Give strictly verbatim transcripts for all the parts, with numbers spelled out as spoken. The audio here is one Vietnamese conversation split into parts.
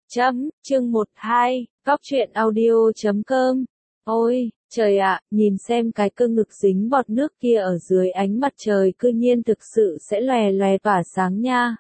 Chấm, chương một hai, góc truyện audio chấm com. Ôi, trời ạ, nhìn xem cái cơ ngực dính bọt nước kia ở dưới ánh mặt trời cư nhiên thực sự sẽ lòe lòe tỏa sáng nha.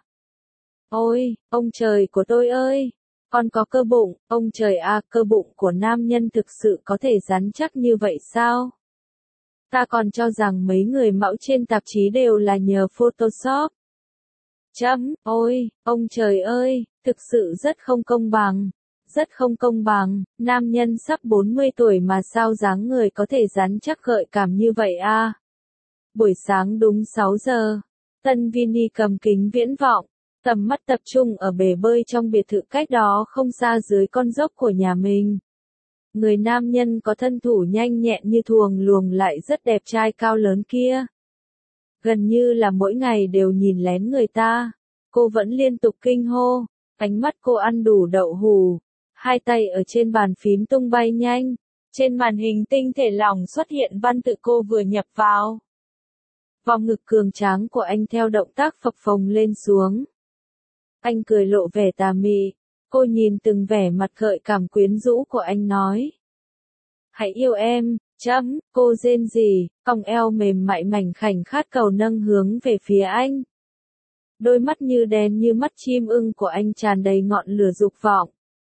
Ôi, ông trời của tôi ơi, con có cơ bụng, ông trời à, cơ bụng của nam nhân thực sự có thể rắn chắc như vậy sao? Ta còn cho rằng mấy người mẫu trên tạp chí đều là nhờ Photoshop. Chấm, ôi, ông trời ơi, thực sự rất không công bằng, rất không công bằng, nam nhân sắp bốn mươi tuổi mà sao dáng người có thể rắn chắc gợi cảm như vậy a? Buổi sáng đúng sáu giờ, Tân Vini cầm kính viễn vọng, tầm mắt tập trung ở bể bơi trong biệt thự cách đó không xa dưới con dốc của nhà mình. Người nam nhân có thân thủ nhanh nhẹn như thuồng luồng lại rất đẹp trai cao lớn kia. Gần như là mỗi ngày đều nhìn lén người ta, cô vẫn liên tục kinh hô, ánh mắt cô ăn đủ đậu hù, hai tay ở trên bàn phím tung bay nhanh, trên màn hình tinh thể lỏng xuất hiện văn tự cô vừa nhập vào. Vòng ngực cường tráng của anh theo động tác phập phồng lên xuống. Anh cười lộ vẻ tà mị, cô nhìn từng vẻ mặt gợi cảm quyến rũ của anh nói. Hãy yêu em, chấm, cô rên rỉ, cong eo mềm mại mảnh khảnh khát cầu nâng hướng về phía anh. Đôi mắt như đèn như mắt chim ưng của anh tràn đầy ngọn lửa dục vọng.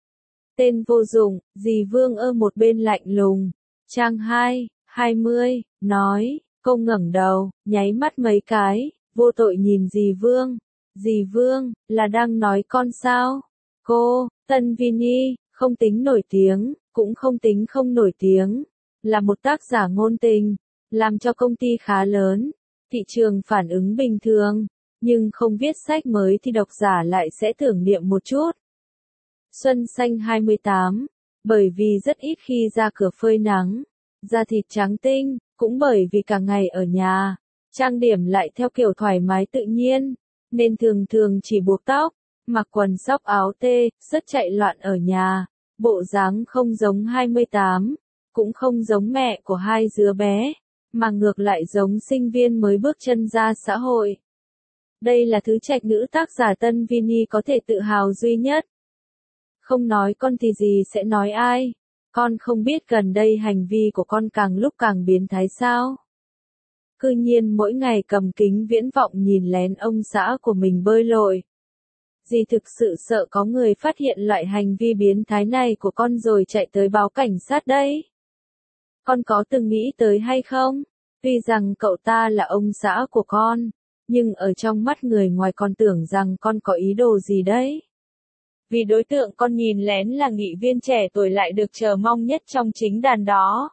Tên vô dụng, dì Vương ở một bên lạnh lùng. Trang hai, hai mươi, nói, cô ngẩng đầu, nháy mắt mấy cái, vô tội nhìn dì Vương. Dì Vương, là đang nói con sao? Cô, Tân Vini, không tính nổi tiếng, cũng không tính không nổi tiếng, là một tác giả ngôn tình, làm cho công ty khá lớn, thị trường phản ứng bình thường, nhưng không viết sách mới thì độc giả lại sẽ tưởng niệm một chút. Xuân xanh hai mươi tám, bởi vì rất ít khi ra cửa phơi nắng, da thịt trắng tinh, cũng bởi vì cả ngày ở nhà, trang điểm lại theo kiểu thoải mái tự nhiên, nên thường thường chỉ buộc tóc, mặc quần sóc áo tê, rất chạy loạn ở nhà, bộ dáng không giống hai mươi tám, cũng không giống mẹ của hai đứa bé, mà ngược lại giống sinh viên mới bước chân ra xã hội. Đây là thứ trạch nữ tác giả Tân Vini có thể tự hào duy nhất. Không nói con thì gì sẽ nói ai, con không biết gần đây hành vi của con càng lúc càng biến thái sao? Cư nhiên mỗi ngày cầm kính viễn vọng nhìn lén ông xã của mình bơi lội. Dì thực sự sợ có người phát hiện loại hành vi biến thái này của con rồi chạy tới báo cảnh sát đấy. Con có từng nghĩ tới hay không? Tuy rằng cậu ta là ông xã của con, nhưng ở trong mắt người ngoài con tưởng rằng con có ý đồ gì đấy. Vì đối tượng con nhìn lén là nghị viên trẻ tuổi lại được chờ mong nhất trong chính đàn đó.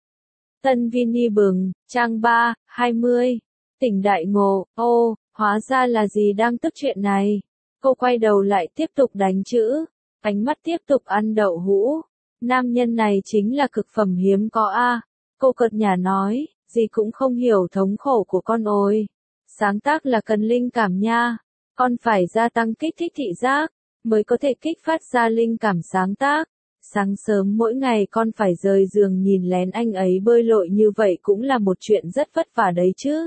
Tân Vini bừng, trang ba, hai mươi, tỉnh đại ngộ, ô, hóa ra là gì đang tức chuyện này. Cô quay đầu lại tiếp tục đánh chữ, ánh mắt tiếp tục ăn đậu hũ. Nam nhân này chính là cực phẩm hiếm có a. Cô cợt nhả nói, gì cũng không hiểu thống khổ của con ôi. Sáng tác là cần linh cảm nha, con phải gia tăng kích thích thị giác, mới có thể kích phát ra linh cảm sáng tác. Sáng sớm mỗi ngày con phải rời giường nhìn lén anh ấy bơi lội như vậy cũng là một chuyện rất vất vả đấy chứ.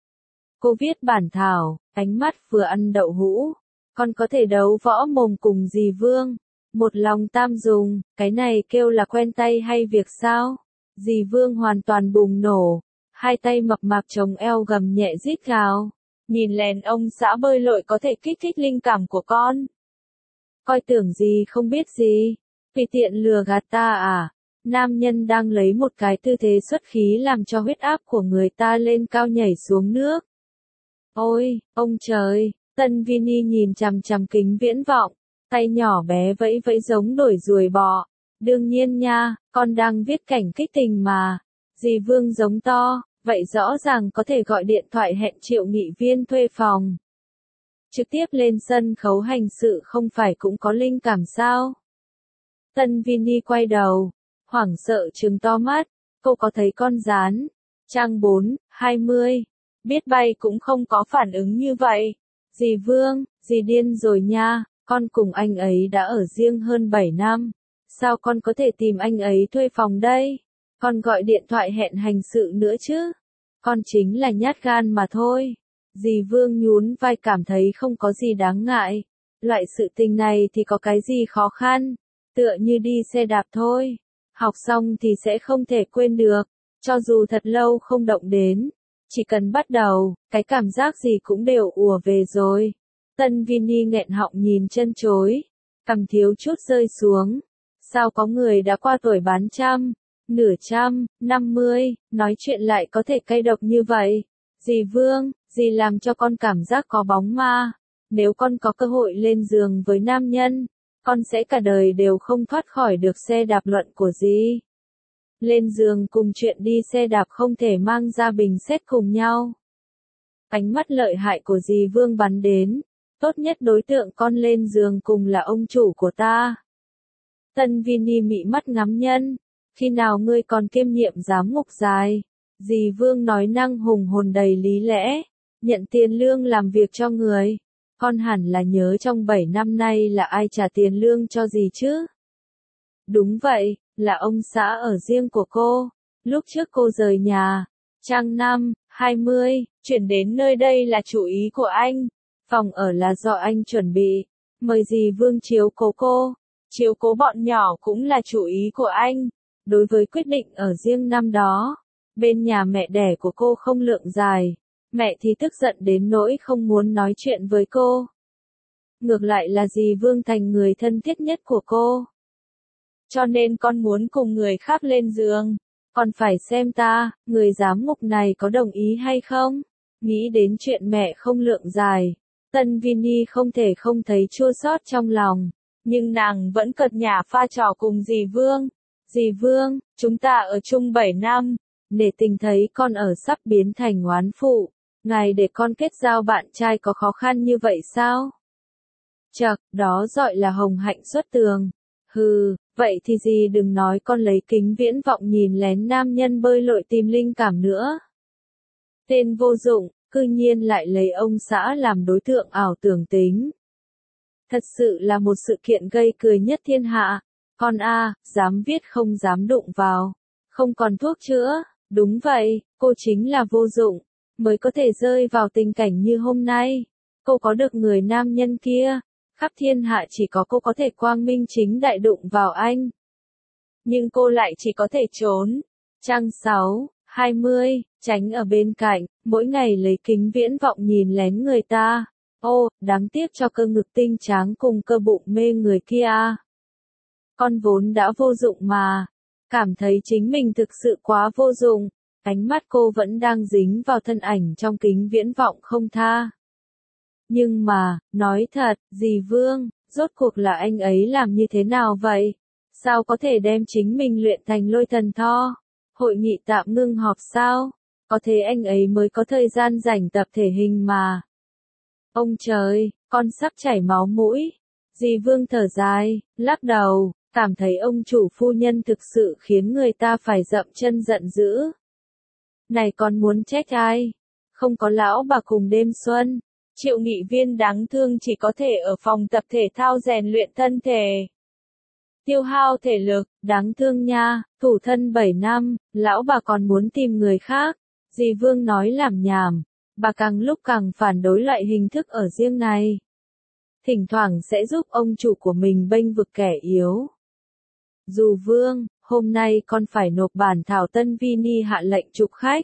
Cô viết bản thảo, ánh mắt vừa ăn đậu hũ. Con có thể đấu võ mồm cùng dì Vương. Một lòng tam dùng, cái này kêu là quen tay hay việc sao? Dì Vương hoàn toàn bùng nổ. Hai tay mập mạp chống eo gầm nhẹ rít gào. Nhìn lén ông xã bơi lội có thể kích thích linh cảm của con. Coi tưởng gì không biết gì. Vì tiện lừa gạt ta à? Nam nhân đang lấy một cái tư thế xuất khí làm cho huyết áp của người ta lên cao nhảy xuống nước. Ôi, ông trời! Tân Vini nhìn chằm chằm kính viễn vọng, tay nhỏ bé vẫy vẫy giống đuổi ruồi bọ. Đương nhiên nha, con đang viết cảnh kích tình mà. Dì Vương giống to, vậy rõ ràng có thể gọi điện thoại hẹn Triệu nghị viên thuê phòng. Trực tiếp lên sân khấu hành sự không phải cũng có linh cảm sao? Tân Vini quay đầu, hoảng sợ trừng to mắt, cô có thấy con gián. Trang bốn, hai mươi, biết bay cũng không có phản ứng như vậy. Dì Vương, dì điên rồi nha, con cùng anh ấy đã ở riêng hơn bảy năm. Sao con có thể tìm anh ấy thuê phòng đây? Con gọi điện thoại hẹn hành sự nữa chứ? Con chính là nhát gan mà thôi. Dì Vương nhún vai cảm thấy không có gì đáng ngại. Loại sự tình này thì có cái gì khó khăn, tựa như đi xe đạp thôi. Học xong thì sẽ không thể quên được, cho dù thật lâu không động đến. Chỉ cần bắt đầu, cái cảm giác gì cũng đều ùa về rồi. Tân Vini nghẹn họng nhìn chân chối, cằm thiếu chút rơi xuống. Sao có người đã qua tuổi bán trăm, nửa trăm, năm mươi, nói chuyện lại có thể cay độc như vậy? Dì Vương, dì làm cho con cảm giác có bóng ma. Nếu con có cơ hội lên giường với nam nhân, con sẽ cả đời đều không thoát khỏi được xe đạp luận của dì. Lên giường cùng chuyện đi xe đạp không thể mang ra bình xét cùng nhau. Ánh mắt lợi hại của dì Vương bắn đến, tốt nhất đối tượng con lên giường cùng là ông chủ của ta. Tân Vini mị mắt ngắm nhân, khi nào ngươi còn kiêm nhiệm giám ngục dài? Dì Vương nói năng hùng hồn đầy lý lẽ, nhận tiền lương làm việc cho người. Con hẳn là nhớ trong bảy năm nay là ai trả tiền lương cho dì chứ? Đúng vậy, là ông xã ở riêng của cô. Lúc trước cô rời nhà, trang năm, hai mươi, chuyển đến nơi đây là chủ ý của anh. Phòng ở là do anh chuẩn bị, mời dì Vương chiếu cố cô. Chiếu cố bọn nhỏ cũng là chủ ý của anh. Đối với quyết định ở riêng năm đó, bên nhà mẹ đẻ của cô không lượng dài. Mẹ thì tức giận đến nỗi không muốn nói chuyện với cô. Ngược lại là dì Vương thành người thân thiết nhất của cô. Cho nên con muốn cùng người khác lên giường. Còn phải xem ta, người giám ngục này có đồng ý hay không? Nghĩ đến chuyện mẹ không lượng dài, Tân Vini không thể không thấy chua xót trong lòng. Nhưng nàng vẫn cợt nhả pha trò cùng dì Vương. Dì Vương, chúng ta ở chung bảy năm. Để tình thấy con ở sắp biến thành oán phụ. Ngài để con kết giao bạn trai có khó khăn như vậy sao? Chậc, đó gọi là hồng hạnh xuất tường. Hừ, vậy thì dì đừng nói con lấy kính viễn vọng nhìn lén nam nhân bơi lội tìm linh cảm nữa. Tên vô dụng, cư nhiên lại lấy ông xã làm đối tượng ảo tưởng tính. Thật sự là một sự kiện gây cười nhất thiên hạ. Con a, dám viết không dám đụng vào. Không còn thuốc chữa, đúng vậy, cô chính là vô dụng, mới có thể rơi vào tình cảnh như hôm nay. Cô có được người nam nhân kia, khắp thiên hạ chỉ có cô có thể quang minh chính đại đụng vào anh. Nhưng cô lại chỉ có thể trốn. Trang sáu, hai mươi, tránh ở bên cạnh, mỗi ngày lấy kính viễn vọng nhìn lén người ta. Ô, đáng tiếc cho cơ ngực tinh tráng cùng cơ bụng mê người kia. Con vốn đã vô dụng mà. Cảm thấy chính mình thực sự quá vô dụng. Ánh mắt cô vẫn đang dính vào thân ảnh trong kính viễn vọng không tha. Nhưng mà, nói thật, dì Vương, rốt cuộc là anh ấy làm như thế nào vậy? Sao có thể đem chính mình luyện thành lôi thần tho? Hội nghị tạm ngưng họp sao? Có thế anh ấy mới có thời gian rảnh tập thể hình mà. Ông trời, con sắp chảy máu mũi. Dì Vương thở dài, lắc đầu, cảm thấy ông chủ phu nhân thực sự khiến người ta phải dậm chân giận dữ. Này còn muốn trách ai? Không có lão bà cùng đêm xuân. Triệu nghị viên đáng thương chỉ có thể ở phòng tập thể thao rèn luyện thân thể. Tiêu hao thể lực, đáng thương nha, thủ thân bảy năm, lão bà còn muốn tìm người khác. Dì Vương nói làm nhảm, bà càng lúc càng phản đối loại hình thức ở riêng này. Thỉnh thoảng sẽ giúp ông chủ của mình bênh vực kẻ yếu. Dù Vương, hôm nay con phải nộp bản thảo Tân Vini hạ lệnh chụp khách.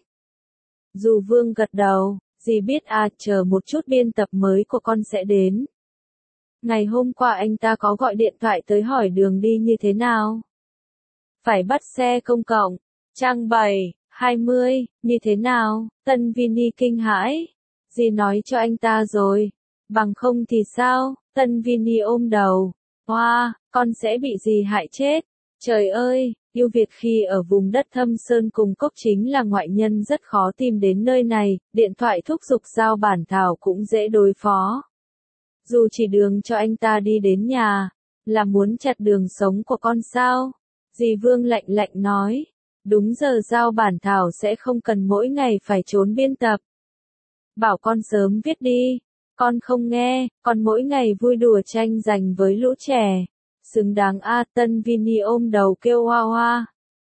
Dù Vương gật đầu, dì biết à, chờ một chút biên tập mới của con sẽ đến. Ngày hôm qua anh ta có gọi điện thoại tới hỏi đường đi như thế nào. Phải bắt xe công cộng. Trang bảy, hai mươi, như thế nào? Tân Vini kinh hãi. Dì nói cho anh ta rồi. Bằng không thì sao? Tân Vini ôm đầu. Hoa, wow, con sẽ bị dì hại chết. Trời ơi, yêu Việt khi ở vùng đất thâm sơn cùng cốc chính là ngoại nhân rất khó tìm đến nơi này, điện thoại thúc giục giao bản thảo cũng dễ đối phó. Dù chỉ đường cho anh ta đi đến nhà, là muốn chặt đường sống của con sao? Dì Vương lạnh lạnh nói, đúng giờ giao bản thảo sẽ không cần mỗi ngày phải trốn biên tập. Bảo con sớm viết đi, con không nghe, con mỗi ngày vui đùa tranh giành với lũ trẻ. Xứng đáng a, Tân Vini ôm đầu kêu hoa hoa.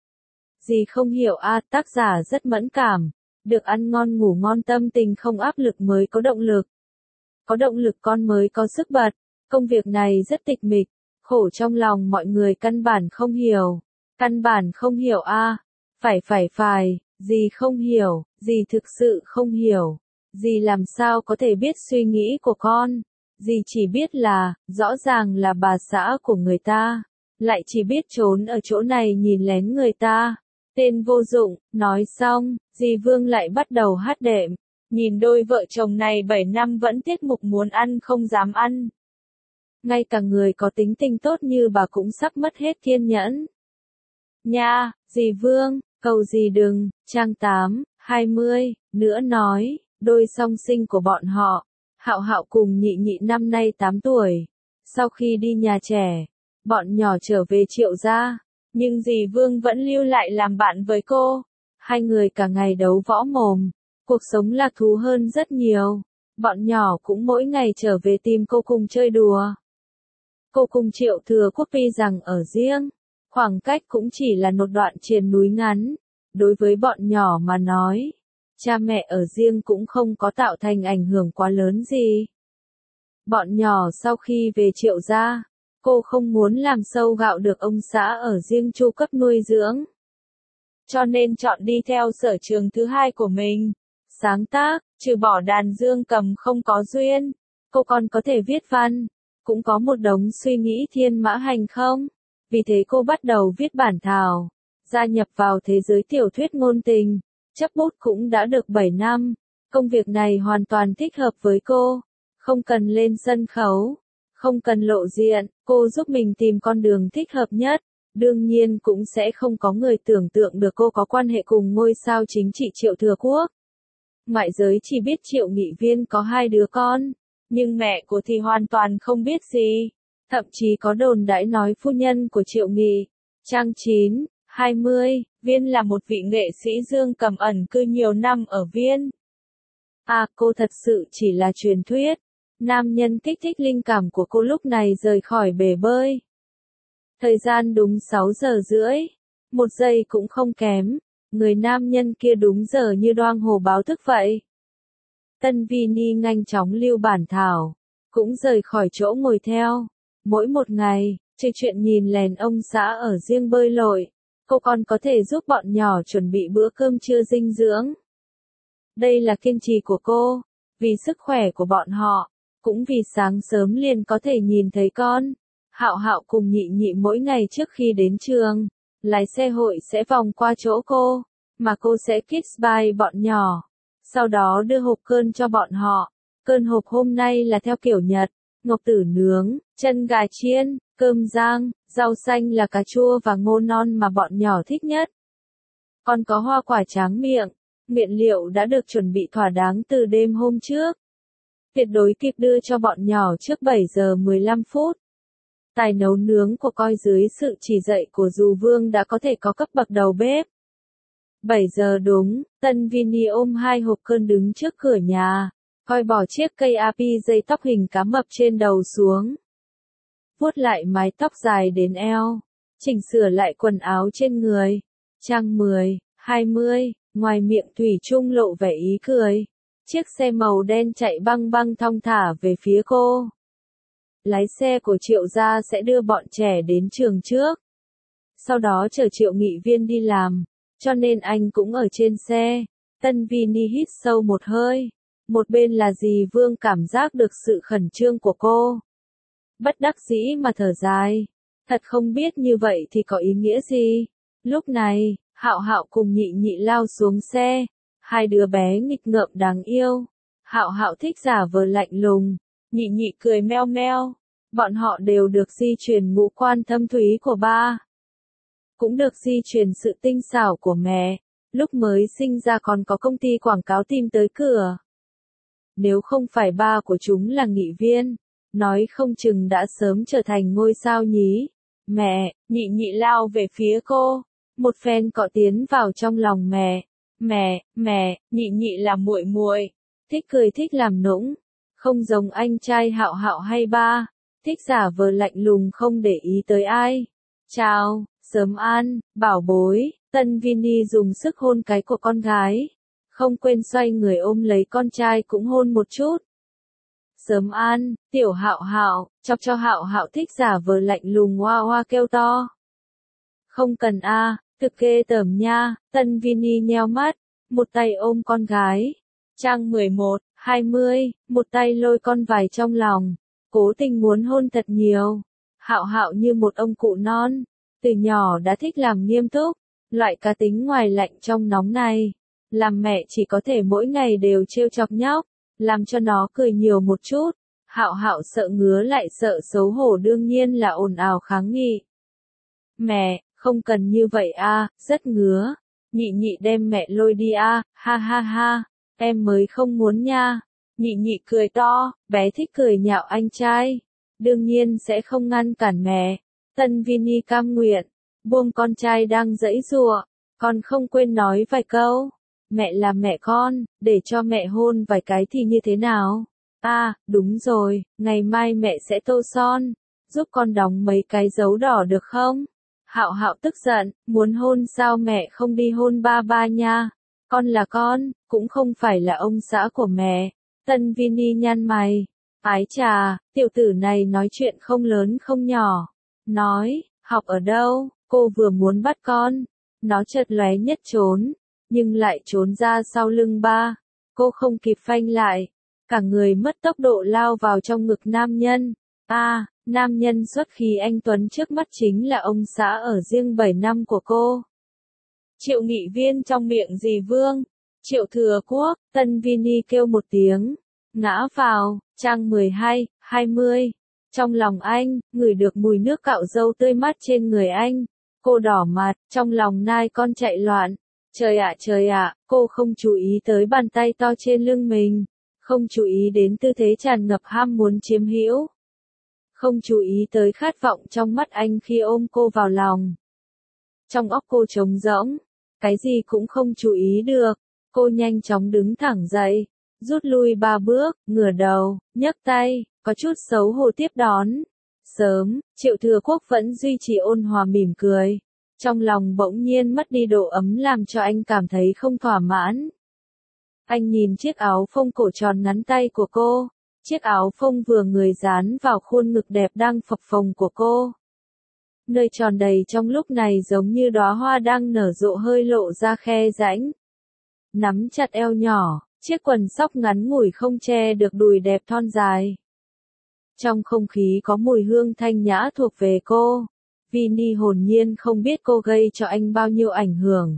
Dì không hiểu a, tác giả rất mẫn cảm, được ăn ngon ngủ ngon tâm tình không áp lực mới có động lực. Có động lực con mới có sức bật, Công việc này rất tịch mịch, khổ trong lòng mọi người căn bản không hiểu. Căn bản không hiểu a. Phải phải phải, dì không hiểu, dì thực sự không hiểu. Dì làm sao có thể biết suy nghĩ của con? Dì chỉ biết là, rõ ràng là bà xã của người ta, lại chỉ biết trốn ở chỗ này nhìn lén người ta. Tên vô dụng, nói xong, dì Vương lại bắt đầu hát đệm. Nhìn đôi vợ chồng này bảy năm vẫn tiết mục muốn ăn không dám ăn. Ngay cả người có tính tình tốt như bà cũng sắp mất hết kiên nhẫn. Nha, dì Vương, cầu dì đừng, trang tám, hai mươi, nữa nói, đôi song sinh của bọn họ, Hạo Hạo cùng Nhị Nhị năm nay tám tuổi. Sau khi đi nhà trẻ, bọn nhỏ trở về Triệu gia, nhưng dì Vương vẫn lưu lại làm bạn với cô. Hai người cả ngày đấu võ mồm, cuộc sống lạc thú hơn rất nhiều. Bọn nhỏ cũng mỗi ngày trở về tìm cô cùng chơi đùa. Cô cùng Triệu Thừa Quốc tuy rằng ở riêng, khoảng cách cũng chỉ là một đoạn triền núi ngắn. Đối với bọn nhỏ mà nói, cha mẹ ở riêng cũng không có tạo thành ảnh hưởng quá lớn gì. Bọn nhỏ sau khi về Triệu gia, cô không muốn làm sâu gạo được ông xã ở riêng chu cấp nuôi dưỡng. Cho nên chọn đi theo sở trường thứ hai của mình. Sáng tác, trừ bỏ đàn dương cầm không có duyên, cô còn có thể viết văn, cũng có một đống suy nghĩ thiên mã hành không. Vì thế cô bắt đầu viết bản thảo, gia nhập vào thế giới tiểu thuyết ngôn tình, chấp bút cũng đã được bảy năm. Công việc này hoàn toàn thích hợp với cô, không cần lên sân khấu, không cần lộ diện, cô giúp mình tìm con đường thích hợp nhất. Đương nhiên cũng sẽ không có người tưởng tượng được cô có quan hệ cùng ngôi sao chính trị Triệu Thừa Quốc. Ngoại giới chỉ biết Triệu Nghị Viên có hai đứa con, nhưng mẹ cô thì hoàn toàn không biết gì. Thậm chí có đồn đãi nói phu nhân của Triệu Nghị, trang chín, hai mươi, Viên là một vị nghệ sĩ dương cầm ẩn cư nhiều năm ở Viên. À, cô thật sự chỉ là truyền thuyết. Nam nhân kích thích linh cảm của cô lúc này rời khỏi bể bơi. Thời gian đúng sáu giờ rưỡi, một giây cũng không kém, người nam nhân kia đúng giờ như đoang hồ báo thức vậy. Tân Vini nhanh chóng lưu bản thảo, cũng rời khỏi chỗ ngồi theo. Mỗi một ngày, trừ chuyện nhìn lén ông xã ở riêng bơi lội, cô còn có thể giúp bọn nhỏ chuẩn bị bữa cơm trưa dinh dưỡng. Đây là kiên trì của cô, vì sức khỏe của bọn họ, cũng vì sáng sớm liền có thể nhìn thấy con. Hạo Hạo cùng Nhị Nhị mỗi ngày trước khi đến trường, lái xe hội sẽ vòng qua chỗ cô, mà cô sẽ kiss bye bọn nhỏ, sau đó đưa hộp cơm cho bọn họ. Cơm hộp hôm nay là theo kiểu Nhật, ngọc tử nướng, chân gà chiên, cơm rang, rau xanh là cà chua và ngô non mà bọn nhỏ thích nhất. Còn có hoa quả tráng miệng, nguyên liệu đã được chuẩn bị thỏa đáng từ đêm hôm trước. Tuyệt đối kịp đưa cho bọn nhỏ trước bảy giờ mười lăm phút. Tài nấu nướng của coi dưới sự chỉ dạy của Dù Vương đã có thể có cấp bậc đầu bếp. bảy giờ đúng, Tân Vini ôm hai hộp cơm đứng trước cửa nhà, coi bỏ chiếc cây a pê dây tóc hình cá mập trên đầu xuống. Vuốt lại mái tóc dài đến eo, chỉnh sửa lại quần áo trên người. Trang mười, hai mươi, ngoài miệng thủy chung lộ vẻ ý cười. Chiếc xe màu đen chạy băng băng thong thả về phía cô. Lái xe của Triệu gia sẽ đưa bọn trẻ đến trường trước. Sau đó chở Triệu Nghị Viên đi làm, cho nên anh cũng ở trên xe. Tân Vini hít sâu một hơi. Một bên là dì Vương cảm giác được sự khẩn trương của cô. Bất đắc dĩ mà thở dài. Thật không biết như vậy thì có ý nghĩa gì. Lúc này, Hạo Hạo cùng Nhị Nhị lao xuống xe. Hai đứa bé nghịch ngợm đáng yêu. Hạo Hạo thích giả vờ lạnh lùng. Nhị Nhị cười meo meo. Bọn họ đều được di truyền ngũ quan thâm thúy của ba. Cũng được di truyền sự tinh xảo của mẹ. Lúc mới sinh ra còn có công ty quảng cáo tìm tới cửa. Nếu không phải ba của chúng là nghị viên, nói không chừng đã sớm trở thành ngôi sao nhí. Mẹ, Nhị Nhị lao về phía cô. Một phen cọ tiến vào trong lòng mẹ. Mẹ, mẹ, Nhị Nhị là muội muội, thích cười thích làm nũng, không giống anh trai Hạo Hạo hay ba, thích giả vờ lạnh lùng không để ý tới ai. Chào, sớm an, bảo bối. Tân Vini dùng sức hôn cái của con gái, không quên xoay người ôm lấy con trai cũng hôn một chút. Sớm an, tiểu Hạo Hạo, chọc cho Hạo Hạo thích giả vờ lạnh lùng hoa hoa kêu to. Không cần a, thực ghê tởm nha, Tân Vini nheo mắt, một tay ôm con gái. Trang mười một, hai mươi, một tay lôi con vải trong lòng, cố tình muốn hôn thật nhiều. Hạo Hạo như một ông cụ non, từ nhỏ đã thích làm nghiêm túc, loại cá tính ngoài lạnh trong nóng này. Làm mẹ chỉ có thể mỗi ngày đều trêu chọc nhóc, làm cho nó cười nhiều một chút. Hạo Hạo sợ ngứa lại sợ xấu hổ đương nhiên là ồn ào kháng nghị. Mẹ, không cần như vậy a, rất ngứa. Nhị nhị đem mẹ lôi đi a, ha ha ha, em mới không muốn nha. Nhị nhị cười to, bé thích cười nhạo anh trai. Đương nhiên sẽ không ngăn cản mẹ. Tân Vini cam nguyện, buông con trai đang giãy giụa, con không quên nói vài câu. Mẹ là mẹ con, để cho mẹ hôn vài cái thì như thế nào? À, đúng rồi, ngày mai mẹ sẽ tô son, giúp con đóng mấy cái dấu đỏ được không? Hạo Hạo tức giận, muốn hôn sao mẹ không đi hôn ba ba nha? Con là con, cũng không phải là ông xã của mẹ. Tân Vini nhăn mày, ái chà, tiểu tử này nói chuyện không lớn không nhỏ. Nói, học ở đâu, cô vừa muốn bắt con. Nó chợt lóe nhất trốn, nhưng lại trốn ra sau lưng ba. Cô không kịp phanh lại, cả người mất tốc độ lao vào trong ngực nam nhân. A, à, nam nhân xuất khí anh tuấn trước mắt chính là ông xã ở riêng bảy năm của cô. Triệu Nghị Viên trong miệng dì Vương. Triệu Thừa Quốc, Tân Vini kêu một tiếng, ngã vào. Trang mười hai, hai mươi. Trong lòng anh, ngửi được mùi nước cạo râu tươi mát trên người anh. Cô đỏ mặt, trong lòng nai con chạy loạn. Trời ạ trời ạ, cô không chú ý tới bàn tay to trên lưng mình. Không chú ý đến tư thế tràn ngập ham muốn chiếm hữu. Không chú ý tới khát vọng trong mắt anh khi ôm cô vào lòng. Trong óc cô trống rỗng, cái gì cũng không chú ý được. Cô nhanh chóng đứng thẳng dậy, rút lui ba bước, ngửa đầu, nhấc tay, có chút xấu hổ tiếp đón. Sớm, Triệu Thừa Quốc vẫn duy trì ôn hòa mỉm cười. Trong lòng bỗng nhiên mất đi độ ấm làm cho anh cảm thấy không thỏa mãn. Anh nhìn chiếc áo phông cổ tròn ngắn tay của cô. Chiếc áo phông vừa người dán vào khuôn ngực đẹp đang phập phồng của cô. Nơi tròn đầy trong lúc này giống như đóa hoa đang nở rộ hơi lộ ra khe rãnh. Nắm chặt eo nhỏ, chiếc quần sóc ngắn ngủi không che được đùi đẹp thon dài. Trong không khí có mùi hương thanh nhã thuộc về cô. Vini hồn nhiên không biết cô gây cho anh bao nhiêu ảnh hưởng.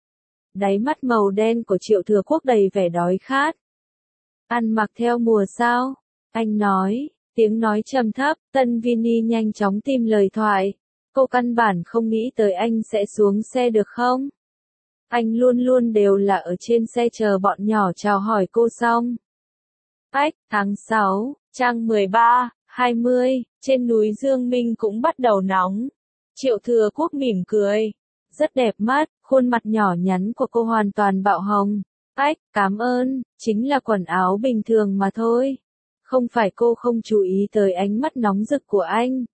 Đáy mắt màu đen của Triệu Thừa Quốc đầy vẻ đói khát. Ăn mặc theo mùa sao? Anh nói, tiếng nói trầm thấp, Tân Vini nhanh chóng tìm lời thoại. Cô căn bản không nghĩ tới anh sẽ xuống xe được không? Anh luôn luôn đều là ở trên xe chờ bọn nhỏ chào hỏi cô xong. Ách, tháng sáu, trang mười ba, hai mươi, trên núi Dương Minh cũng bắt đầu nóng. Triệu Thừa Quốc mỉm cười. Rất đẹp mắt, khuôn mặt nhỏ nhắn của cô hoàn toàn bạo hồng. Ách, cảm ơn, chính là quần áo bình thường mà thôi. Không phải cô không chú ý tới ánh mắt nóng rực của anh.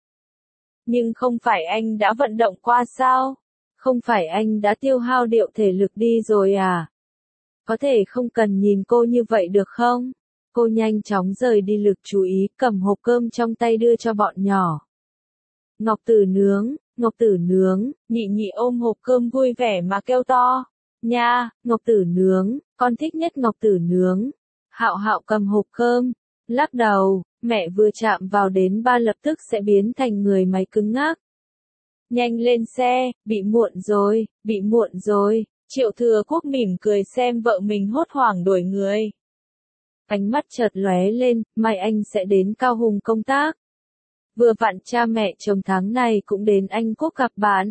Nhưng không phải anh đã vận động qua sao? Không phải anh đã tiêu hao điệu thể lực đi rồi à? Có thể không cần nhìn cô như vậy được không? Cô nhanh chóng rời đi lực chú ý, cầm hộp cơm trong tay đưa cho bọn nhỏ. Ngọc Tử nướng, Ngọc Tử nướng, nhị nhị ôm hộp cơm vui vẻ mà kêu to. Nha, Ngọc Tử nướng, con thích nhất Ngọc Tử nướng. Hạo Hạo cầm hộp cơm, lắc đầu, mẹ vừa chạm vào đến ba lập tức sẽ biến thành người máy cứng ngắc. Nhanh lên xe, bị muộn rồi, bị muộn rồi. Triệu Thừa Quốc mỉm cười xem vợ mình hốt hoảng đuổi người. Ánh mắt chợt lóe lên, mai anh sẽ đến Cao Hùng công tác. Vừa vặn cha mẹ chồng tháng này cũng đến Anh Quốc gặp bạn.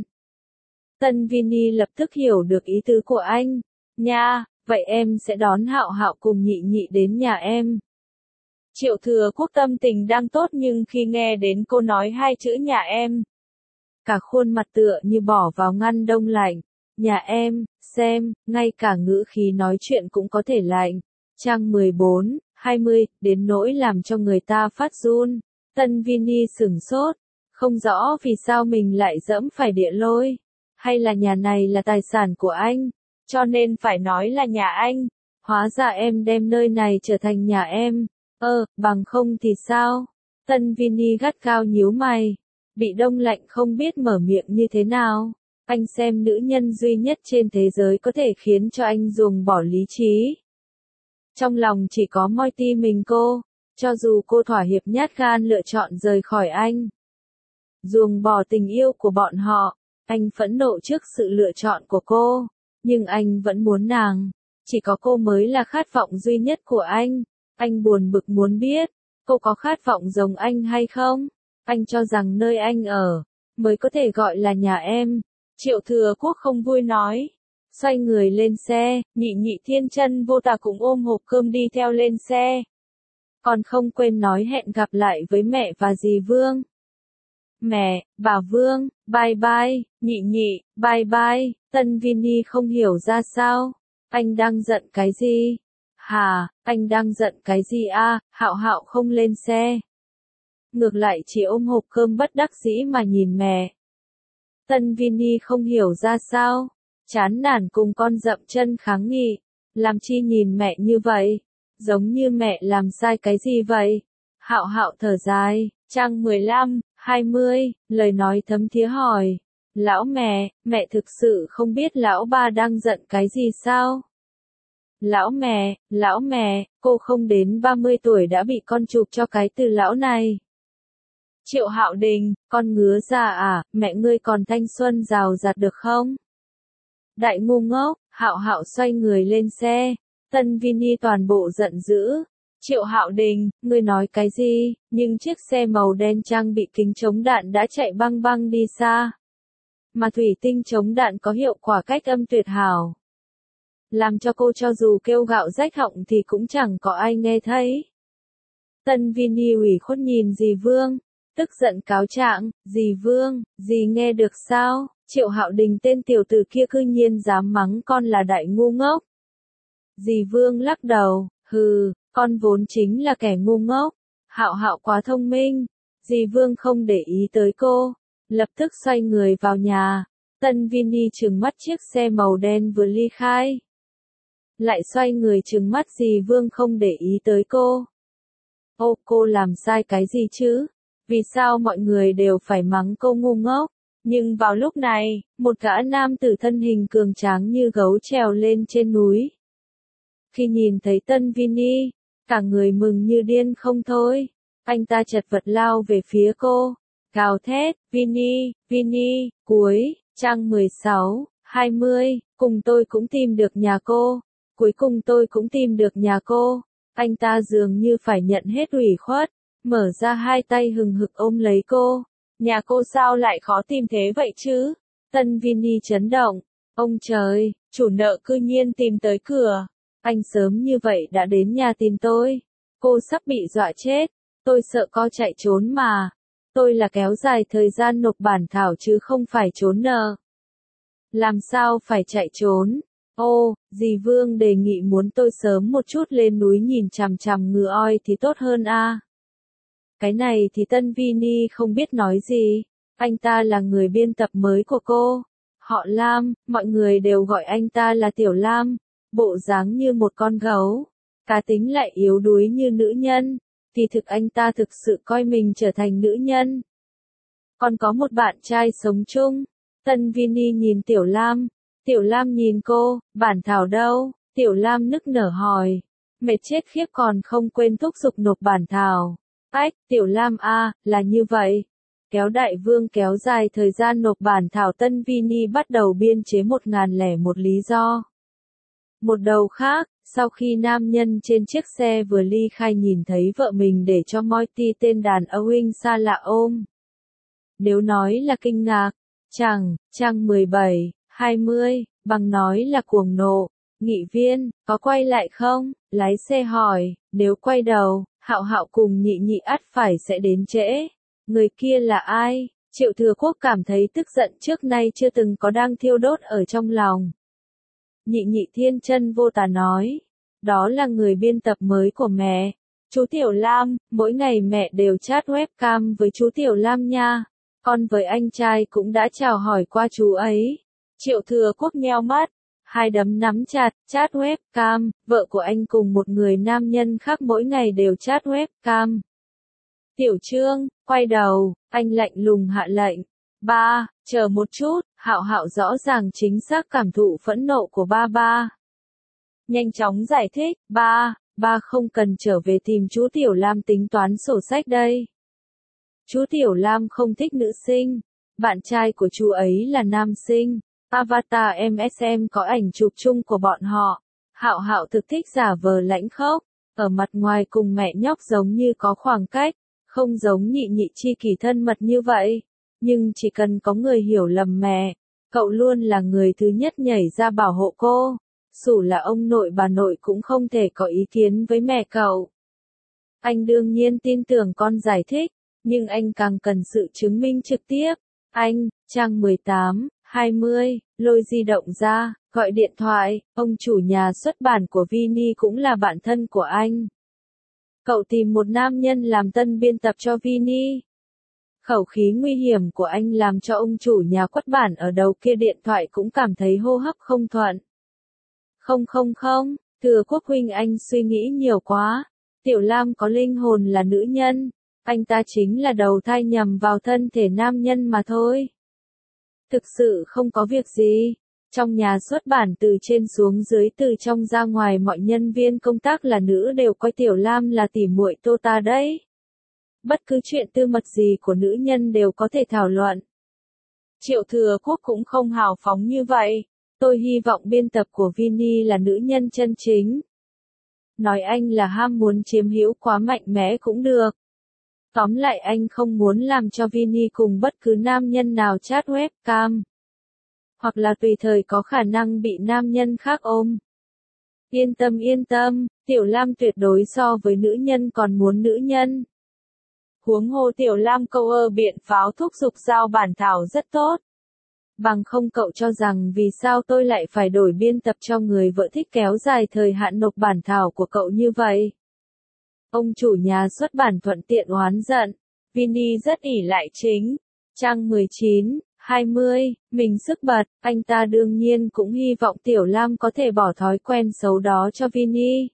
Tân Vini lập tức hiểu được ý tứ của anh. Nha, vậy em sẽ đón Hạo Hạo cùng nhị nhị đến nhà em. Triệu Thừa Quốc tâm tình đang tốt nhưng khi nghe đến cô nói hai chữ nhà em, cả khuôn mặt tựa như bỏ vào ngăn đông lạnh. Nhà em, xem, ngay cả ngữ khí nói chuyện cũng có thể lạnh. Trang mười bốn, hai mươi, đến nỗi làm cho người ta phát run. Tân Vini sửng sốt, không rõ vì sao mình lại dẫm phải địa lôi. Hay là nhà này là tài sản của anh, cho nên phải nói là nhà anh. Hóa ra em đem nơi này trở thành nhà em. Ơ, bằng không thì sao? Tân Vini gắt gao nhíu mày. Bị đông lạnh không biết mở miệng như thế nào. Anh xem nữ nhân duy nhất trên thế giới có thể khiến cho anh ruồng bỏ lý trí. Trong lòng chỉ có Moiti mình cô. Cho dù cô thỏa hiệp nhát gan lựa chọn rời khỏi anh. Ruồng bỏ tình yêu của bọn họ. Anh phẫn nộ trước sự lựa chọn của cô. Nhưng anh vẫn muốn nàng. Chỉ có cô mới là khát vọng duy nhất của anh. Anh buồn bực muốn biết. Cô có khát vọng giống anh hay không? Anh cho rằng nơi anh ở. Mới có thể gọi là nhà em. Triệu Thừa Quốc không vui nói. Xoay người lên xe. Nhị Nhị Thiên Chân Vô Tà cũng ôm hộp cơm đi theo lên xe. Còn không quên nói hẹn gặp lại với mẹ và dì Vương. Mẹ, bà Vương, bye bye, Nhị Nhị, bye bye. Tân Vini không hiểu ra sao. Anh đang giận cái gì? Hà, anh đang giận cái gì a? Hạo Hạo không lên xe. Ngược lại chỉ ôm hộp cơm bất đắc dĩ mà nhìn mẹ. Tân Vini không hiểu ra sao. Chán nản cùng con dậm chân kháng nghị. Làm chi nhìn mẹ như vậy? Giống như mẹ làm sai cái gì vậy? Hạo Hạo thở dài. Trang mười lăm, hai mươi, lời nói thấm thía hỏi. Lão mẹ, mẹ thực sự không biết lão ba đang giận cái gì sao? Lão mẹ, lão mẹ, cô không đến ba mươi tuổi đã bị con chụp cho cái từ lão này. Triệu Hạo Đình, con ngứa già à, mẹ ngươi còn thanh xuân rào rạt được không? Đại ngu ngốc, Hạo Hạo xoay người lên xe. Tân Vini toàn bộ giận dữ. Triệu Hạo Đình, ngươi nói cái gì? Nhưng chiếc xe màu đen trang bị kính chống đạn đã chạy băng băng đi xa. Mà thủy tinh chống đạn có hiệu quả cách âm tuyệt hảo. Làm cho cô cho dù kêu gạo rách họng thì cũng chẳng có ai nghe thấy. Tân Vini ủy khuất nhìn dì Vương. Tức giận cáo trạng, dì Vương, dì nghe được sao? Triệu Hạo Đình tên tiểu tử kia cư nhiên dám mắng con là đại ngu ngốc. Dì Vương lắc đầu, hừ, con vốn chính là kẻ ngu ngốc. Hạo Hạo quá thông minh. Dì Vương không để ý tới cô. Lập tức xoay người vào nhà. Tân Vini trừng mắt chiếc xe màu đen vừa ly khai. Lại xoay người trừng mắt dì Vương không để ý tới cô. Ô, cô làm sai cái gì chứ? Vì sao mọi người đều phải mắng cô ngu ngốc? Nhưng vào lúc này, một gã nam tử thân hình cường tráng như gấu trèo lên trên núi. Khi nhìn thấy Tân Vini, cả người mừng như điên không thôi. Anh ta chật vật lao về phía cô. Gào thét, Vini, Vini, cuối, trang mười sáu, hai mươi, cùng tôi cũng tìm được nhà cô. Cuối cùng tôi cũng tìm được nhà cô. Anh ta dường như phải nhận hết ủy khuất. Mở ra hai tay hừng hực ôm lấy cô. Nhà cô sao lại khó tìm thế vậy chứ? Tân Vini chấn động. Ông trời, chủ nợ cư nhiên tìm tới cửa. Anh sớm như vậy đã đến nhà tìm tôi. Cô sắp bị dọa chết. Tôi sợ co chạy trốn mà. Tôi là kéo dài thời gian nộp bản thảo chứ không phải trốn nợ. Làm sao phải chạy trốn? Ô, dì Vương đề nghị muốn tôi sớm một chút lên núi nhìn chằm chằm ngựa oi thì tốt hơn a. Cái này thì Tân Vini không biết nói gì. Anh ta là người biên tập mới của cô. Họ Lam, mọi người đều gọi anh ta là Tiểu Lam. Bộ dáng như một con gấu. Cá tính lại yếu đuối như nữ nhân. Kỳ thực anh ta thực sự coi mình trở thành nữ nhân. Còn có một bạn trai sống chung. Tân Vini nhìn Tiểu Lam. Tiểu Lam nhìn cô, bản thảo đâu? Tiểu Lam nức nở hỏi. Mệt chết khiếp còn không quên thúc giục nộp bản thảo. Ách, Tiểu Lam a, là như vậy. Kéo Đại Vương kéo dài thời gian nộp bản thảo. Tân Vini bắt đầu biên chế một ngàn lẻ một lý do. Một đầu khác, sau khi nam nhân trên chiếc xe vừa ly khai nhìn thấy vợ mình để cho Moiti tên đàn Owing xa lạ ôm. Nếu nói là kinh ngạc, chẳng, trang mười bảy, hai mươi, bằng nói là cuồng nộ. Nghị viên, có quay lại không? Lái xe hỏi, nếu quay đầu, Hạo Hạo cùng Nhị Nhị ắt phải sẽ đến trễ. Người kia là ai? Triệu Thừa Quốc cảm thấy tức giận trước nay chưa từng có đang thiêu đốt ở trong lòng. Nhị Nhị Thiên Chân Vô Tà nói, đó là người biên tập mới của mẹ. Chú Tiểu Lam, mỗi ngày mẹ đều chat webcam với chú Tiểu Lam nha. Con với anh trai cũng đã chào hỏi qua chú ấy. Triệu Thừa Quốc nheo mắt. hai đấm nắm chặt, chat webcam, vợ của anh cùng một người nam nhân khác mỗi ngày đều chat webcam. Tiểu Trương, quay đầu, anh lạnh lùng hạ lệnh. Ba, chờ một chút, Hạo Hạo rõ ràng chính xác cảm thụ phẫn nộ của ba ba. Nhanh chóng giải thích, ba, ba không cần trở về tìm chú Tiểu Lam tính toán sổ sách đây. Chú Tiểu Lam không thích nữ sinh, bạn trai của chú ấy là nam sinh. Avatar em ét em có ảnh chụp chung của bọn họ. Hạo Hạo thực thích giả vờ lãnh khốc, ở mặt ngoài cùng mẹ nhóc giống như có khoảng cách, không giống nhị nhị chi kỷ thân mật như vậy. Nhưng chỉ cần có người hiểu lầm mẹ, cậu luôn là người thứ nhất nhảy ra bảo hộ cô. Dù là ông nội bà nội cũng không thể có ý kiến với mẹ cậu. Anh đương nhiên tin tưởng con giải thích, nhưng anh càng cần sự chứng minh trực tiếp. Anh, trang mười tám, hai mươi, lôi di động ra, gọi điện thoại, ông chủ nhà xuất bản của Vini cũng là bạn thân của anh. Cậu tìm một nam nhân làm tân biên tập cho Vini. Khẩu khí nguy hiểm của anh làm cho ông chủ nhà xuất bản ở đầu kia điện thoại cũng cảm thấy hô hấp không thuận. Không không không, Thừa Quốc huynh anh suy nghĩ nhiều quá. Tiểu Lam có linh hồn là nữ nhân, anh ta chính là đầu thai nhầm vào thân thể nam nhân mà thôi. Thực sự không có việc gì. Trong nhà xuất bản từ trên xuống dưới từ trong ra ngoài mọi nhân viên công tác là nữ đều coi Tiểu Lam là tỉ muội Tô Ta đấy. Bất cứ chuyện tư mật gì của nữ nhân đều có thể thảo luận. Triệu Thừa Quốc cũng không hào phóng như vậy. Tôi hy vọng biên tập của Vini là nữ nhân chân chính. Nói anh là ham muốn chiếm hữu quá mạnh mẽ cũng được. Tóm lại anh không muốn làm cho Vini cùng bất cứ nam nhân nào chat webcam. Hoặc là tùy thời có khả năng bị nam nhân khác ôm. Yên tâm yên tâm, Tiểu Lam tuyệt đối so với nữ nhân còn muốn nữ nhân. Huống hồ Tiểu Lam câu ơ biện pháo thúc giục giao bản thảo rất tốt. Bằng không cậu cho rằng vì sao tôi lại phải đổi biên tập cho người vợ thích kéo dài thời hạn nộp bản thảo của cậu như vậy. Ông chủ nhà xuất bản thuận tiện oán giận. Vini rất ỷ lại chính. Trang mười chín, hai mươi, mình sức bật, anh ta đương nhiên cũng hy vọng Tiểu Lam có thể bỏ thói quen xấu đó cho Vini.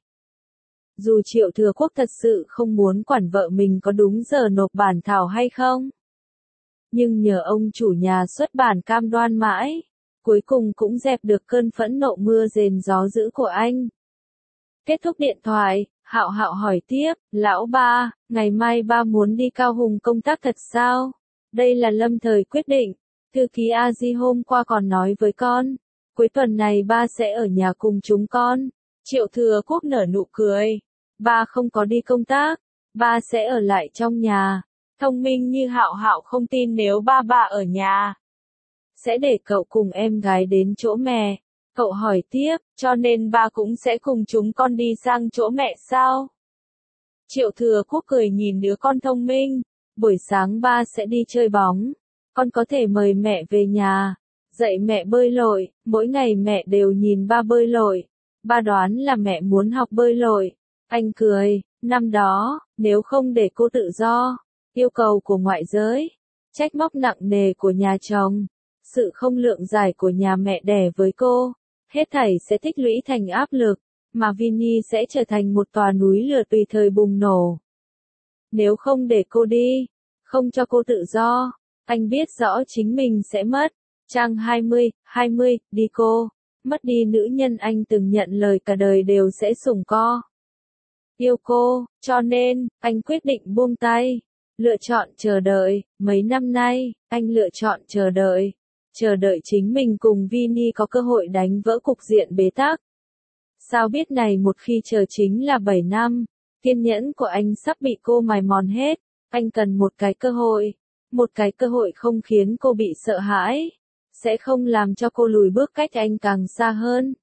Dù Triệu Thừa Quốc thật sự không muốn quản vợ mình có đúng giờ nộp bản thảo hay không. Nhưng nhờ ông chủ nhà xuất bản cam đoan mãi, cuối cùng cũng dẹp được cơn phẫn nộ mưa rền gió dữ của anh. Kết thúc điện thoại, Hạo Hạo hỏi tiếp, lão ba, ngày mai ba muốn đi Cao Hùng công tác thật sao? Đây là lâm thời quyết định, thư ký A Di hôm qua còn nói với con, cuối tuần này ba sẽ ở nhà cùng chúng con. Triệu Thừa Quốc nở nụ cười, ba không có đi công tác, ba sẽ ở lại trong nhà. Thông minh như Hạo Hạo không tin nếu ba ba ở nhà sẽ để cậu cùng em gái đến chỗ mẹ. Cậu hỏi tiếp, cho nên ba cũng sẽ cùng chúng con đi sang chỗ mẹ sao? Triệu Thừa Quốc cười nhìn đứa con thông minh, buổi sáng ba sẽ đi chơi bóng, con có thể mời mẹ về nhà, dạy mẹ bơi lội, mỗi ngày mẹ đều nhìn ba bơi lội, ba đoán là mẹ muốn học bơi lội. Anh cười, năm đó, nếu không để cô tự do, yêu cầu của ngoại giới, trách móc nặng nề của nhà chồng, sự không lượng giải của nhà mẹ đẻ với cô, hết thảy sẽ tích lũy thành áp lực, mà Vini sẽ trở thành một tòa núi lửa tùy thời bùng nổ. Nếu không để cô đi, không cho cô tự do, anh biết rõ chính mình sẽ mất. Trang hai mươi, hai mươi, đi cô, mất đi nữ nhân anh từng nhận lời cả đời đều sẽ sủng co. Yêu cô, cho nên, anh quyết định buông tay, lựa chọn chờ đợi, mấy năm nay, anh lựa chọn chờ đợi. Chờ đợi chính mình cùng Vini có cơ hội đánh vỡ cục diện bế tắc. Sao biết này một khi chờ chính là bảy năm, kiên nhẫn của anh sắp bị cô mài mòn hết, anh cần một cái cơ hội, một cái cơ hội không khiến cô bị sợ hãi, sẽ không làm cho cô lùi bước cách anh càng xa hơn.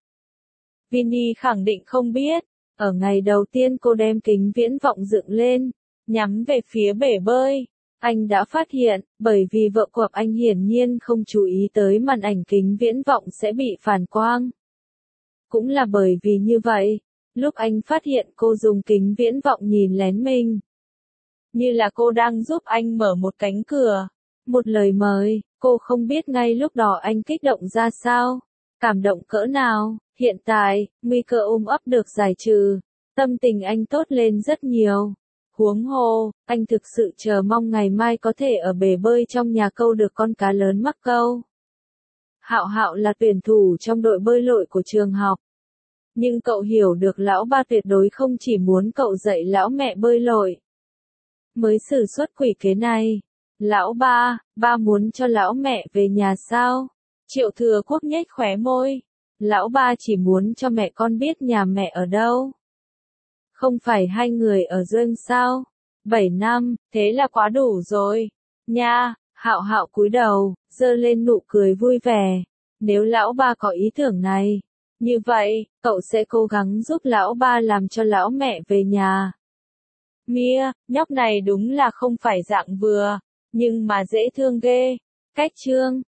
Vini khẳng định không biết, ở ngày đầu tiên cô đem kính viễn vọng dựng lên, nhắm về phía bể bơi. Anh đã phát hiện, bởi vì vợ của anh hiển nhiên không chú ý tới màn ảnh kính viễn vọng sẽ bị phản quang. Cũng là bởi vì như vậy, lúc anh phát hiện cô dùng kính viễn vọng nhìn lén mình. Như là cô đang giúp anh mở một cánh cửa, một lời mời, cô không biết ngay lúc đó anh kích động ra sao. Cảm động cỡ nào, hiện tại, nguy cơ ôm ấp được giải trừ, tâm tình anh tốt lên rất nhiều. Huống hồ, anh thực sự chờ mong ngày mai có thể ở bể bơi trong nhà câu được con cá lớn mắc câu. Hạo Hạo là tuyển thủ trong đội bơi lội của trường học. Nhưng cậu hiểu được lão ba tuyệt đối không chỉ muốn cậu dạy lão mẹ bơi lội. Mới sử xuất quỷ kế này. Lão ba, ba muốn cho lão mẹ về nhà sao? Triệu Thừa Quốc nhếch khóe môi. Lão ba chỉ muốn cho mẹ con biết nhà mẹ ở đâu. Không phải hai người ở Dương sao? Bảy năm, thế là quá đủ rồi. Nha, Hạo Hạo cúi đầu, giơ lên nụ cười vui vẻ. Nếu lão ba có ý tưởng này, như vậy, cậu sẽ cố gắng giúp lão ba làm cho lão mẹ về nhà. Mia, nhóc này đúng là không phải dạng vừa, nhưng mà dễ thương ghê. Cách chương